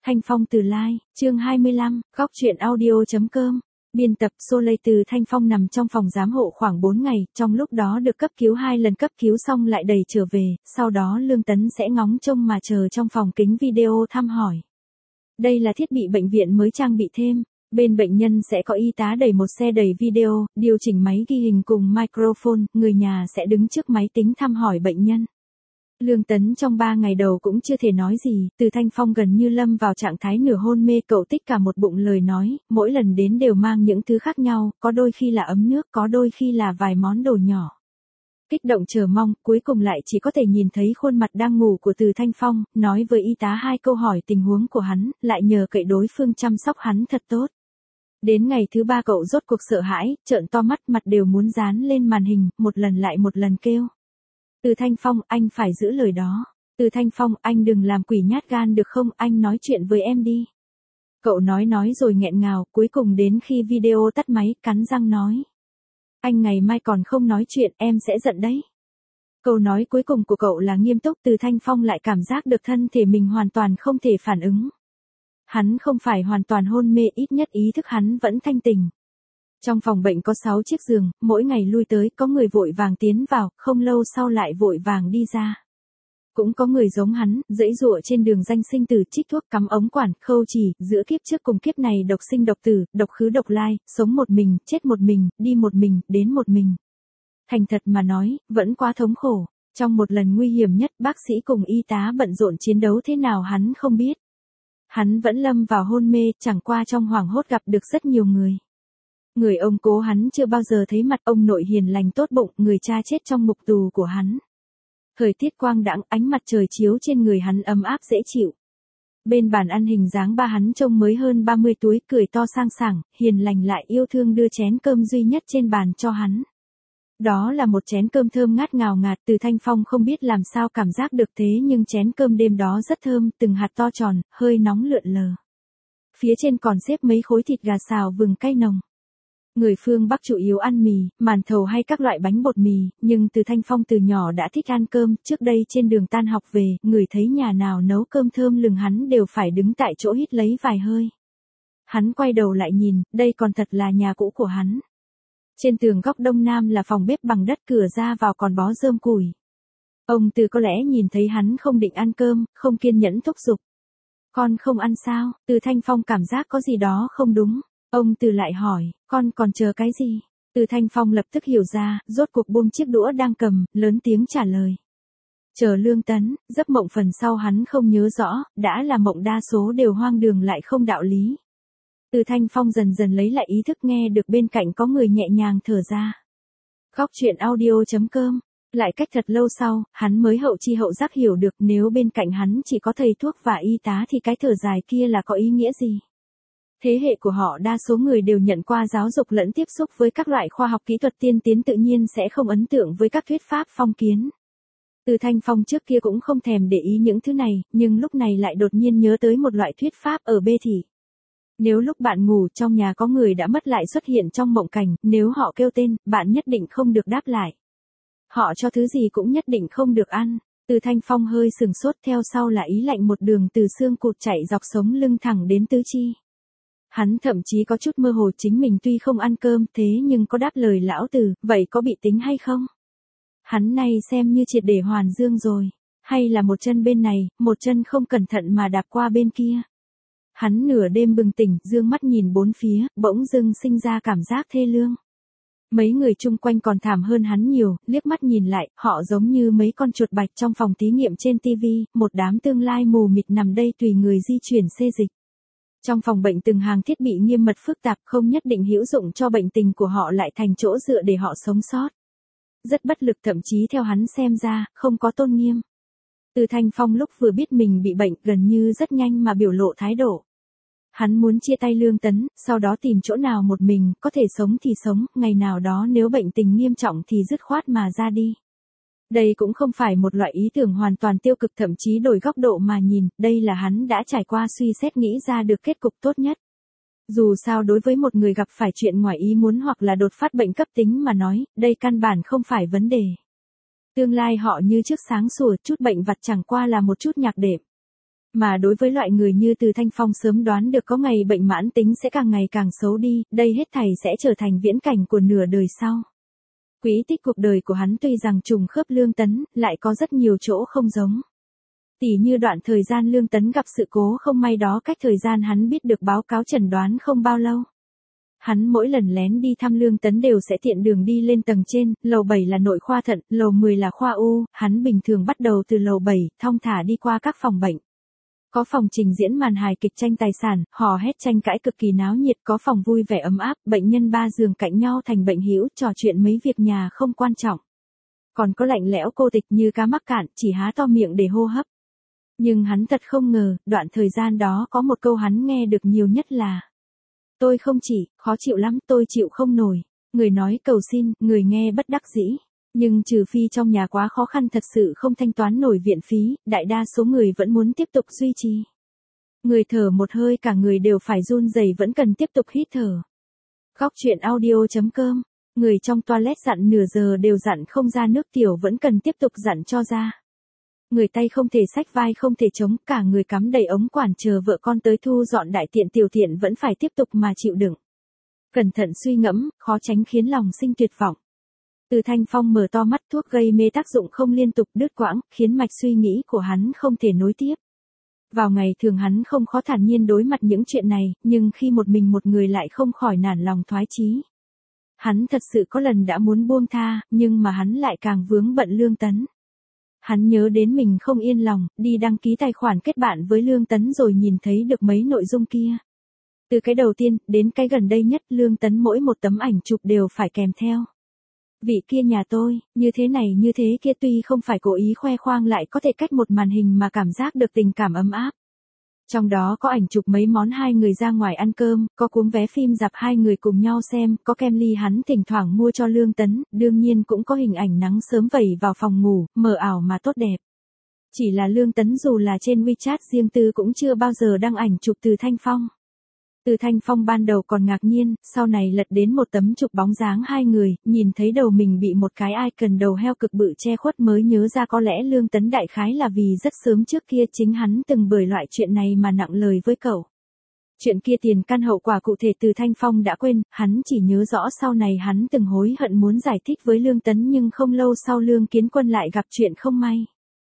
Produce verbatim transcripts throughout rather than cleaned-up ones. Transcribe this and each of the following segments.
Thanh Phong từ Lai, chương hai mươi lăm, góc truyện audio.com. Biên tập Soleil. Từ Thanh Phong nằm trong phòng giám hộ khoảng bốn ngày, trong lúc đó được cấp cứu hai lần, cấp cứu xong lại đẩy trở về, sau đó Lương Tấn sẽ ngóng trông mà chờ trong phòng kính video thăm hỏi. Đây là thiết bị bệnh viện mới trang bị thêm. Bên bệnh nhân sẽ có y tá đẩy một xe đẩy video, điều chỉnh máy ghi hình cùng microphone, người nhà sẽ đứng trước máy tính thăm hỏi bệnh nhân. Lương Tấn trong ba ngày đầu cũng chưa thể nói gì, Từ Thanh Phong gần như lâm vào trạng thái nửa hôn mê, cậu tích cả một bụng lời nói, mỗi lần đến đều mang những thứ khác nhau, có đôi khi là ấm nước, có đôi khi là vài món đồ nhỏ. Kích động chờ mong, cuối cùng lại chỉ có thể nhìn thấy khuôn mặt đang ngủ của Từ Thanh Phong, nói với y tá hai câu hỏi tình huống của hắn, lại nhờ cậy đối phương chăm sóc hắn thật tốt. Đến ngày thứ ba cậu rốt cuộc sợ hãi, trợn to mắt, mặt đều muốn dán lên màn hình, một lần lại một lần kêu. Từ Thanh Phong, anh phải giữ lời đó. Từ Thanh Phong, anh đừng làm quỷ nhát gan được không, anh nói chuyện với em đi. Cậu nói nói rồi nghẹn ngào, cuối cùng đến khi video tắt máy, cắn răng nói. Anh ngày mai còn không nói chuyện, em sẽ giận đấy. Câu nói cuối cùng của cậu là nghiêm túc. Từ Thanh Phong lại cảm giác được thân thể mình hoàn toàn không thể phản ứng. Hắn không phải hoàn toàn hôn mê, ít nhất ý thức hắn vẫn thanh tỉnh. Trong phòng bệnh có sáu chiếc giường, mỗi ngày lui tới, có người vội vàng tiến vào, không lâu sau lại vội vàng đi ra. Cũng có người giống hắn, giãy giụa trên đường danh sinh tử, trích thuốc, cắm ống quản, khâu chỉ, giữa kiếp trước cùng kiếp này độc sinh độc tử, độc khứ độc lai, sống một mình, chết một mình, đi một mình, đến một mình. Thành thật mà nói, vẫn quá thống khổ. Trong một lần nguy hiểm nhất, bác sĩ cùng y tá bận rộn chiến đấu thế nào hắn không biết. Hắn vẫn lâm vào hôn mê, chẳng qua trong hoảng hốt gặp được rất nhiều người. Người ông cố hắn chưa bao giờ thấy mặt, ông nội hiền lành tốt bụng, người cha chết trong ngục tù của hắn. Thời tiết quang đãng, ánh mặt trời chiếu trên người hắn ấm áp dễ chịu. Bên bàn ăn hình dáng ba hắn trông mới hơn ba mươi tuổi, cười to sang sảng, hiền lành lại yêu thương đưa chén cơm duy nhất trên bàn cho hắn. Đó là một chén cơm thơm ngát ngào ngạt. Từ Thanh Phong không biết làm sao cảm giác được thế, nhưng chén cơm đêm đó rất thơm, từng hạt to tròn, hơi nóng lượn lờ. Phía trên còn xếp mấy khối thịt gà xào vừng cay nồng. Người phương Bắc chủ yếu ăn mì, màn thầu hay các loại bánh bột mì, nhưng Từ Thanh Phong từ nhỏ đã thích ăn cơm, trước đây trên đường tan học về, người thấy nhà nào nấu cơm thơm lừng hắn đều phải đứng tại chỗ hít lấy vài hơi. Hắn quay đầu lại nhìn, đây còn thật là nhà cũ của hắn. Trên tường góc đông nam là phòng bếp bằng đất, cửa ra vào còn bó rơm củi. Ông Từ có lẽ nhìn thấy hắn không định ăn cơm, không kiên nhẫn thúc giục. Con không ăn sao? Từ Thanh Phong cảm giác có gì đó không đúng. Ông Từ lại hỏi, con còn chờ cái gì? Từ Thanh Phong lập tức hiểu ra, rốt cuộc buông chiếc đũa đang cầm, lớn tiếng trả lời. Chờ Lương Tấn. Giấc mộng phần sau hắn không nhớ rõ, đã là mộng đa số đều hoang đường lại không đạo lý. Từ Thanh Phong dần dần lấy lại ý thức, nghe được bên cạnh có người nhẹ nhàng thở ra. Góc truyện audio.com. Lại cách thật lâu sau, hắn mới hậu chi hậu giác hiểu được, nếu bên cạnh hắn chỉ có thầy thuốc và y tá thì cái thở dài kia là có ý nghĩa gì. Thế hệ của họ đa số người đều nhận qua giáo dục lẫn tiếp xúc với các loại khoa học kỹ thuật tiên tiến, tự nhiên sẽ không ấn tượng với các thuyết pháp phong kiến. Từ Thanh Phong trước kia cũng không thèm để ý những thứ này, nhưng lúc này lại đột nhiên nhớ tới một loại thuyết pháp ở Bê Thị. Nếu lúc bạn ngủ trong nhà có người đã mất lại xuất hiện trong mộng cảnh, nếu họ kêu tên, bạn nhất định không được đáp lại. Họ cho thứ gì cũng nhất định không được ăn. Từ Thanh Phong hơi sừng sốt, theo sau là ý lạnh một đường từ xương cụt chạy dọc sống lưng thẳng đến tứ chi. Hắn thậm chí có chút mơ hồ, chính mình tuy không ăn cơm thế nhưng có đáp lời lão Từ, vậy có bị tính hay không? Hắn này xem như triệt để hoàn dương rồi, hay là một chân bên này, một chân không cẩn thận mà đạp qua bên kia. Hắn nửa đêm bừng tỉnh, dương mắt nhìn bốn phía, bỗng dưng sinh ra cảm giác thê lương. Mấy người chung quanh còn thảm hơn hắn nhiều, liếc mắt nhìn lại, họ giống như mấy con chuột bạch trong phòng thí nghiệm trên ti vi, một đám tương lai mù mịt nằm đây tùy người di chuyển xê dịch. Trong phòng bệnh từng hàng thiết bị nghiêm mật phức tạp, không nhất định hữu dụng cho bệnh tình của họ lại thành chỗ dựa để họ sống sót. Rất bất lực, thậm chí theo hắn xem ra, không có tôn nghiêm. Từ Thanh Phong lúc vừa biết mình bị bệnh, gần như rất nhanh mà biểu lộ thái độ. Hắn muốn chia tay Lương Tấn, sau đó tìm chỗ nào một mình, có thể sống thì sống, ngày nào đó nếu bệnh tình nghiêm trọng thì dứt khoát mà ra đi. Đây cũng không phải một loại ý tưởng hoàn toàn tiêu cực, thậm chí đổi góc độ mà nhìn, đây là hắn đã trải qua suy xét nghĩ ra được kết cục tốt nhất. Dù sao đối với một người gặp phải chuyện ngoài ý muốn hoặc là đột phát bệnh cấp tính mà nói, đây căn bản không phải vấn đề. Tương lai họ như trước sáng sủa, chút bệnh vặt chẳng qua là một chút nhạc đệm. Mà đối với loại người như Từ Thanh Phong sớm đoán được có ngày bệnh mãn tính sẽ càng ngày càng xấu đi, đây hết thảy sẽ trở thành viễn cảnh của nửa đời sau. Quỹ tích cuộc đời của hắn tuy rằng trùng khớp Lương Tấn, lại có rất nhiều chỗ không giống. Tỉ như đoạn thời gian Lương Tấn gặp sự cố không may đó, cách thời gian hắn biết được báo cáo chẩn đoán không bao lâu. Hắn mỗi lần lén đi thăm Lương Tấn đều sẽ tiện đường đi lên tầng trên, lầu bảy là nội khoa thận, lầu mười là khoa u, hắn bình thường bắt đầu từ lầu bảy, thong thả đi qua các phòng bệnh. Có phòng trình diễn màn hài kịch tranh tài sản, hò hét tranh cãi cực kỳ náo nhiệt, có phòng vui vẻ ấm áp, bệnh nhân ba giường cạnh nhau thành bệnh hữu, trò chuyện mấy việc nhà không quan trọng. Còn có lạnh lẽo cô tịch như cá mắc cạn, chỉ há to miệng để hô hấp. Nhưng hắn thật không ngờ, đoạn thời gian đó có một câu hắn nghe được nhiều nhất là: tôi không chỉ, khó chịu lắm, tôi chịu không nổi. Người nói cầu xin, người nghe bất đắc dĩ. Nhưng trừ phi trong nhà quá khó khăn thật sự không thanh toán nổi viện phí, đại đa số người vẫn muốn tiếp tục duy trì. Người thở một hơi cả người đều phải run rẩy vẫn cần tiếp tục hít thở. Góc truyện audio chấm com. Người trong toilet dặn nửa giờ đều dặn không ra nước tiểu vẫn cần tiếp tục dặn cho ra. Người tay không thể xách vai không thể chống, cả người cắm đầy ống quản chờ vợ con tới thu dọn đại tiện tiểu tiện vẫn phải tiếp tục mà chịu đựng. Cẩn thận suy ngẫm, khó tránh khiến lòng sinh tuyệt vọng. Từ Thanh Phong mở to mắt, thuốc gây mê tác dụng không liên tục đứt quãng, khiến mạch suy nghĩ của hắn không thể nối tiếp. Vào ngày thường hắn không khó thản nhiên đối mặt những chuyện này, nhưng khi một mình một người lại không khỏi nản lòng thoái chí. Hắn thật sự có lần đã muốn buông tha, nhưng mà hắn lại càng vướng bận Lương Tấn. Hắn nhớ đến mình không yên lòng, đi đăng ký tài khoản kết bạn với Lương Tấn rồi nhìn thấy được mấy nội dung kia. Từ cái đầu tiên, đến cái gần đây nhất, Lương Tấn mỗi một tấm ảnh chụp đều phải kèm theo: vị kia nhà tôi, như thế này như thế kia, tuy không phải cố ý khoe khoang lại có thể cách một màn hình mà cảm giác được tình cảm ấm áp. Trong đó có ảnh chụp mấy món hai người ra ngoài ăn cơm, có cuốn vé phim rạp hai người cùng nhau xem, có kem ly hắn thỉnh thoảng mua cho Lương Tấn, đương nhiên cũng có hình ảnh nắng sớm vẩy vào phòng ngủ, mờ ảo mà tốt đẹp. Chỉ là Lương Tấn dù là trên WeChat riêng tư cũng chưa bao giờ đăng ảnh chụp Từ Thanh Phong. Từ Thanh Phong ban đầu còn ngạc nhiên, sau này lật đến một tấm chụp bóng dáng hai người, nhìn thấy đầu mình bị một cái icon đầu heo cực bự che khuất mới nhớ ra có lẽ Lương Tấn đại khái là vì rất sớm trước kia chính hắn từng bởi loại chuyện này mà nặng lời với cậu. Chuyện kia tiền căn hậu quả cụ thể Từ Thanh Phong đã quên, hắn chỉ nhớ rõ sau này hắn từng hối hận muốn giải thích với Lương Tấn nhưng không lâu sau Lương Kiến Quân lại gặp chuyện không may.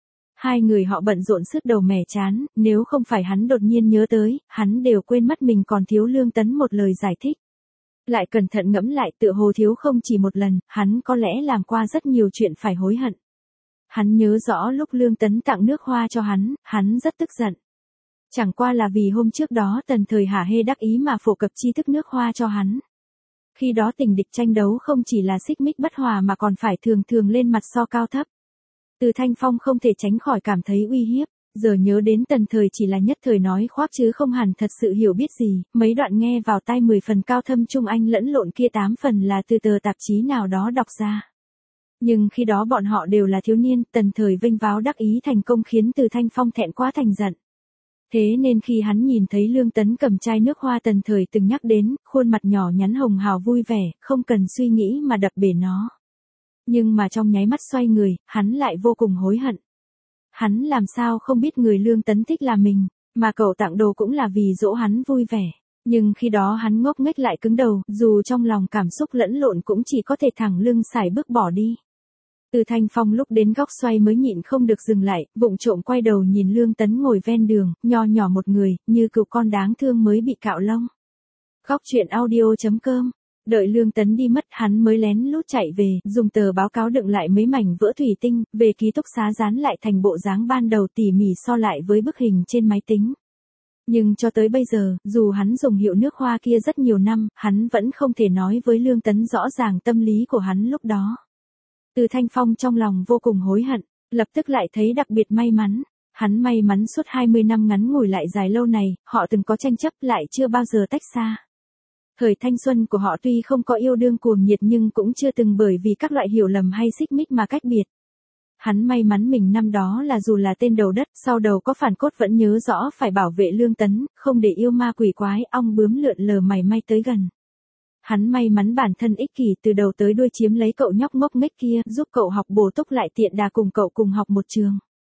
Hai người họ bận rộn sứt đầu mẻ chán, nếu không phải hắn đột nhiên nhớ tới, hắn đều quên mất mình còn thiếu Lương Tấn một lời giải thích. Lại cẩn thận ngẫm lại tựa hồ thiếu không chỉ một lần, hắn có lẽ làm qua rất nhiều chuyện phải hối hận. Hắn nhớ rõ lúc Lương Tấn tặng nước hoa cho hắn, hắn rất tức giận. Chẳng qua là vì hôm trước đó Tần Thời hả hê đắc ý mà phổ cập tri thức nước hoa cho hắn. Khi đó tình địch tranh đấu không chỉ là xích mích bất hòa mà còn phải thường thường lên mặt so cao thấp. Từ Thanh Phong không thể tránh khỏi cảm thấy uy hiếp, giờ nhớ đến Tần Thời chỉ là nhất thời nói khoác chứ không hẳn thật sự hiểu biết gì, mấy đoạn nghe vào tai mười phần cao thâm trung anh lẫn lộn kia tám phần là từ tờ tạp chí nào đó đọc ra. Nhưng khi đó bọn họ đều là thiếu niên, Tần Thời vênh váo đắc ý thành công khiến Từ Thanh Phong thẹn quá thành giận. Thế nên khi hắn nhìn thấy Lương Tấn cầm chai nước hoa Tần Thời từng nhắc đến, khuôn mặt nhỏ nhắn hồng hào vui vẻ, không cần suy nghĩ mà đập bể nó. Nhưng mà trong nháy mắt xoay người, hắn lại vô cùng hối hận. Hắn làm sao không biết người Lương Tấn thích là mình, mà cậu tặng đồ cũng là vì dỗ hắn vui vẻ. Nhưng khi đó hắn ngốc nghếch lại cứng đầu, dù trong lòng cảm xúc lẫn lộn cũng chỉ có thể thẳng lưng sải bước bỏ đi. Từ Thanh Phong lúc đến góc xoay mới nhịn không được dừng lại, vụng trộm quay đầu nhìn Lương Tấn ngồi ven đường, nho nhỏ một người, như cừu con đáng thương mới bị cạo lông. Góc truyện audio chấm com. Đợi Lương Tấn đi mất hắn mới lén lút chạy về, dùng tờ báo cáo đựng lại mấy mảnh vỡ thủy tinh, về ký túc xá dán lại thành bộ dáng ban đầu tỉ mỉ so lại với bức hình trên máy tính. Nhưng cho tới bây giờ, dù hắn dùng hiệu nước hoa kia rất nhiều năm, hắn vẫn không thể nói với Lương Tấn rõ ràng tâm lý của hắn lúc đó. Từ Thanh Phong trong lòng vô cùng hối hận, lập tức lại thấy đặc biệt may mắn. Hắn may mắn suốt hai mươi năm ngắn ngủi lại dài lâu này, họ từng có tranh chấp lại chưa bao giờ tách xa. Thời thanh xuân của họ tuy không có yêu đương cuồng nhiệt nhưng cũng chưa từng bởi vì các loại hiểu lầm hay xích mích mà cách biệt. Hắn may mắn mình năm đó là dù là tên đầu đất, sau đầu có phản cốt vẫn nhớ rõ phải bảo vệ Lương Tấn, không để yêu ma quỷ quái, ong bướm lượn lờ mày may tới gần. Hắn may mắn bản thân ích kỷ từ đầu tới đuôi chiếm lấy cậu nhóc ngốc nghếch kia, giúp cậu học bổ túc lại tiện đà cùng cậu cùng học một trường.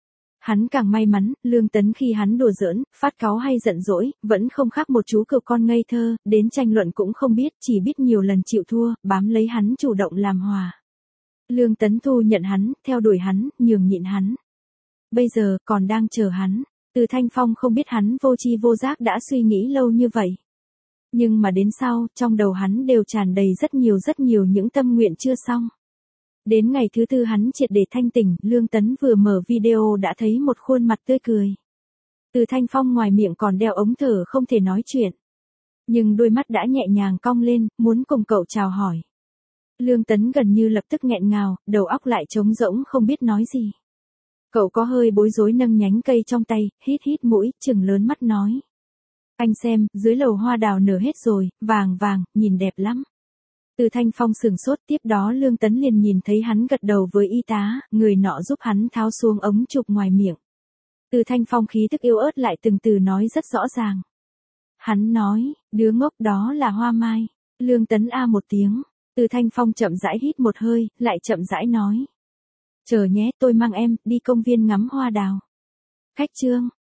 Hắn càng may mắn, Lương Tấn khi hắn đùa giỡn, phát cáu hay giận dỗi, vẫn không khác một chú cừu con ngây thơ, đến tranh luận cũng không biết, chỉ biết nhiều lần chịu thua, bám lấy hắn chủ động làm hòa. Lương Tấn thu nhận hắn, theo đuổi hắn, nhường nhịn hắn. Bây giờ, còn đang chờ hắn. Từ Thanh Phong không biết hắn vô tri vô giác đã suy nghĩ lâu như vậy. Nhưng mà đến sau, trong đầu hắn đều tràn đầy rất nhiều rất nhiều những tâm nguyện chưa xong. Đến ngày thứ tư hắn triệt để thanh tỉnh, Lương Tấn vừa mở video đã thấy một khuôn mặt tươi cười. Từ Thanh Phong ngoài miệng còn đeo ống thở không thể nói chuyện. Nhưng đôi mắt đã nhẹ nhàng cong lên, muốn cùng cậu chào hỏi. Lương Tấn gần như lập tức nghẹn ngào, đầu óc lại trống rỗng không biết nói gì. Cậu có hơi bối rối nâng nhánh cây trong tay, hít hít mũi, trừng lớn mắt nói. Anh xem, dưới lầu hoa đào nở hết rồi, vàng vàng, nhìn đẹp lắm. Từ Thanh Phong sửng sốt, tiếp đó Lương Tấn liền nhìn thấy hắn gật đầu với y tá, người nọ giúp hắn tháo xuống ống trục ngoài miệng. Từ Thanh Phong khí tức yếu ớt lại từng từ nói rất rõ ràng. Hắn nói, đứa ngốc đó là Hoa Mai. Lương Tấn a một tiếng. Từ Thanh Phong chậm rãi hít một hơi, lại chậm rãi nói. Chờ nhé, tôi mang em đi công viên ngắm hoa đào. Khách trương.